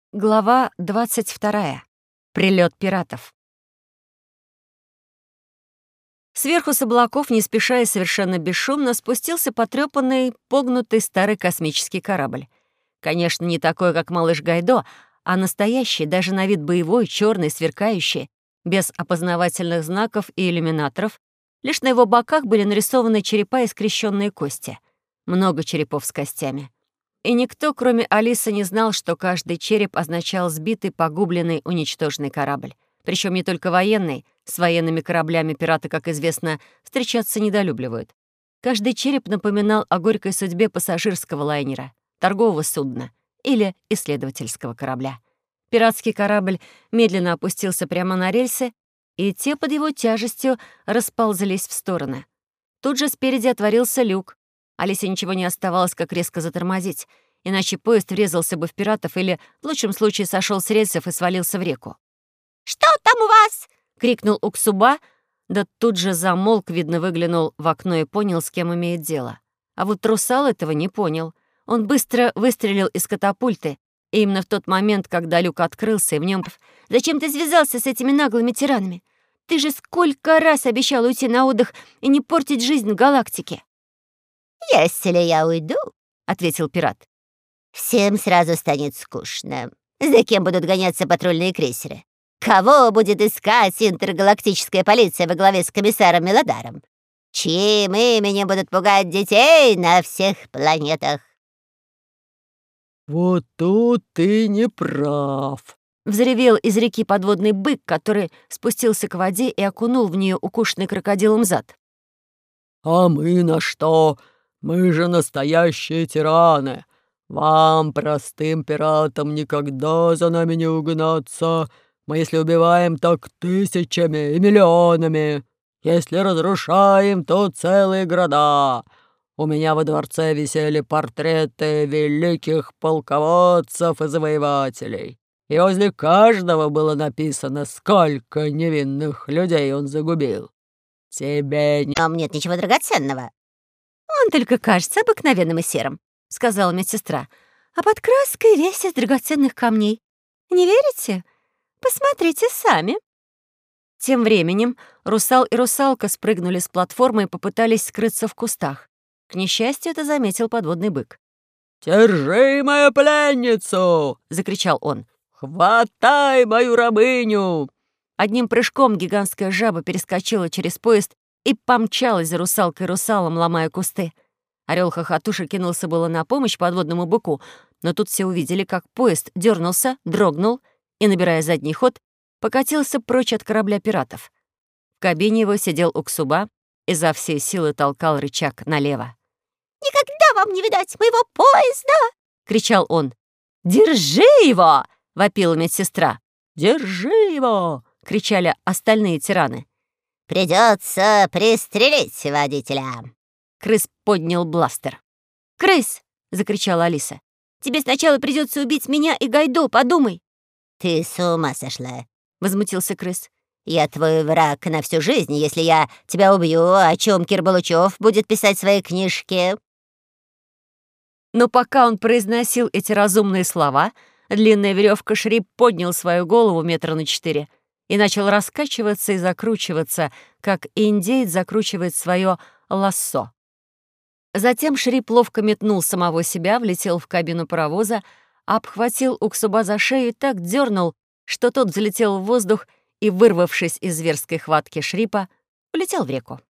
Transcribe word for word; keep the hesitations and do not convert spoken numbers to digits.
Глава двадцать вторая. Прилет пиратов. Сверху с облаков, не спеша и совершенно бесшумно, спустился потрёпанный, погнутый старый космический корабль. Конечно, не такой, как малыш Гайдо, а настоящий, даже на вид боевой, чёрный, сверкающий, без опознавательных знаков и иллюминаторов. Лишь на его боках были нарисованы черепа и скрещенные кости. Много черепов с костями. И никто, кроме Алисы, не знал, что каждый череп означал сбитый, погубленный, уничтоженный корабль. Причем не только военный. С военными кораблями пираты, как известно, встречаться недолюбливают. Каждый череп напоминал о горькой судьбе пассажирского лайнера, торгового судна или исследовательского корабля. Пиратский корабль медленно опустился прямо на рельсы, и те под его тяжестью расползались в стороны. Тут же спереди отворился люк. Алисе ничего не оставалось, как резко затормозить, иначе поезд врезался бы в пиратов или, в лучшем случае, сошел с рельсов и свалился в реку. «Что там у вас?» — крикнул Уксуба, да тут же замолк, видно, выглянул в окно и понял, с кем имеет дело. А вот Русал этого не понял. Он быстро выстрелил из катапульты, и именно в тот момент, когда люк открылся, и в нем... «Зачем ты связался с этими наглыми тиранами? Ты же сколько раз обещал уйти на отдых и не портить жизнь в галактике!» «Если я уйду, — ответил пират, — всем сразу станет скучно. За кем будут гоняться патрульные крейсеры? Кого будет искать интергалактическая полиция во главе с комиссаром Мелодаром? Чьим именем будут пугать детей на всех планетах?» «Вот тут ты не прав», — взревел из реки подводный бык, который спустился к воде и окунул в нее укушенный крокодилом зад. «А мы на что? Мы же настоящие тираны. Вам, простым пиратам, никогда за нами не угнаться. Мы если убиваем, так тысячами и миллионами. Если разрушаем, то целые города. У меня во дворце висели портреты великих полководцев и завоевателей. И возле каждого было написано, сколько невинных людей он загубил. Тебе не...» «Там нет ничего драгоценного». «Он только кажется обыкновенным и серым», — сказала медсестра. «А под краской весь из драгоценных камней. Не верите? Посмотрите сами». Тем временем Русал и Русалка спрыгнули с платформы и попытались скрыться в кустах. К несчастью, это заметил подводный бык. «Держи мою пленницу!» — закричал он. «Хватай мою рабыню!» Одним прыжком гигантская жаба перескочила через поезд и помчалась за русалкой и русалом, ломая кусты. Орел хохотуша кинулся было на помощь подводному быку, но тут все увидели, как поезд дернулся, дрогнул и, набирая задний ход, покатился прочь от корабля пиратов. В кабине его сидел Уксуба и за всей силы толкал рычаг налево. «Никогда вам не видать моего поезда!» — кричал он. «Держи его!» — вопила медсестра. «Держи его!» — кричали остальные тираны. «Придется пристрелить водителя!» Крыс поднял бластер. «Крыс!» — закричала Алиса. «Тебе сначала придется убить меня и Гайдо, подумай!» «Ты с ума сошла!» — возмутился крыс. «Я твой враг на всю жизнь. Если я тебя убью, о чем Кир Балучев будет писать в своей книжке?» Но пока он произносил эти разумные слова, длинная веревка Шрип поднял свою голову метра на четыре и начал раскачиваться и закручиваться, как индеец закручивает свое лассо. Затем Шрип ловко метнул самого себя, влетел в кабину паровоза, обхватил Уксуба за шею и так дернул, что тот взлетел в воздух и, вырвавшись из зверской хватки Шрипа, полетел в реку.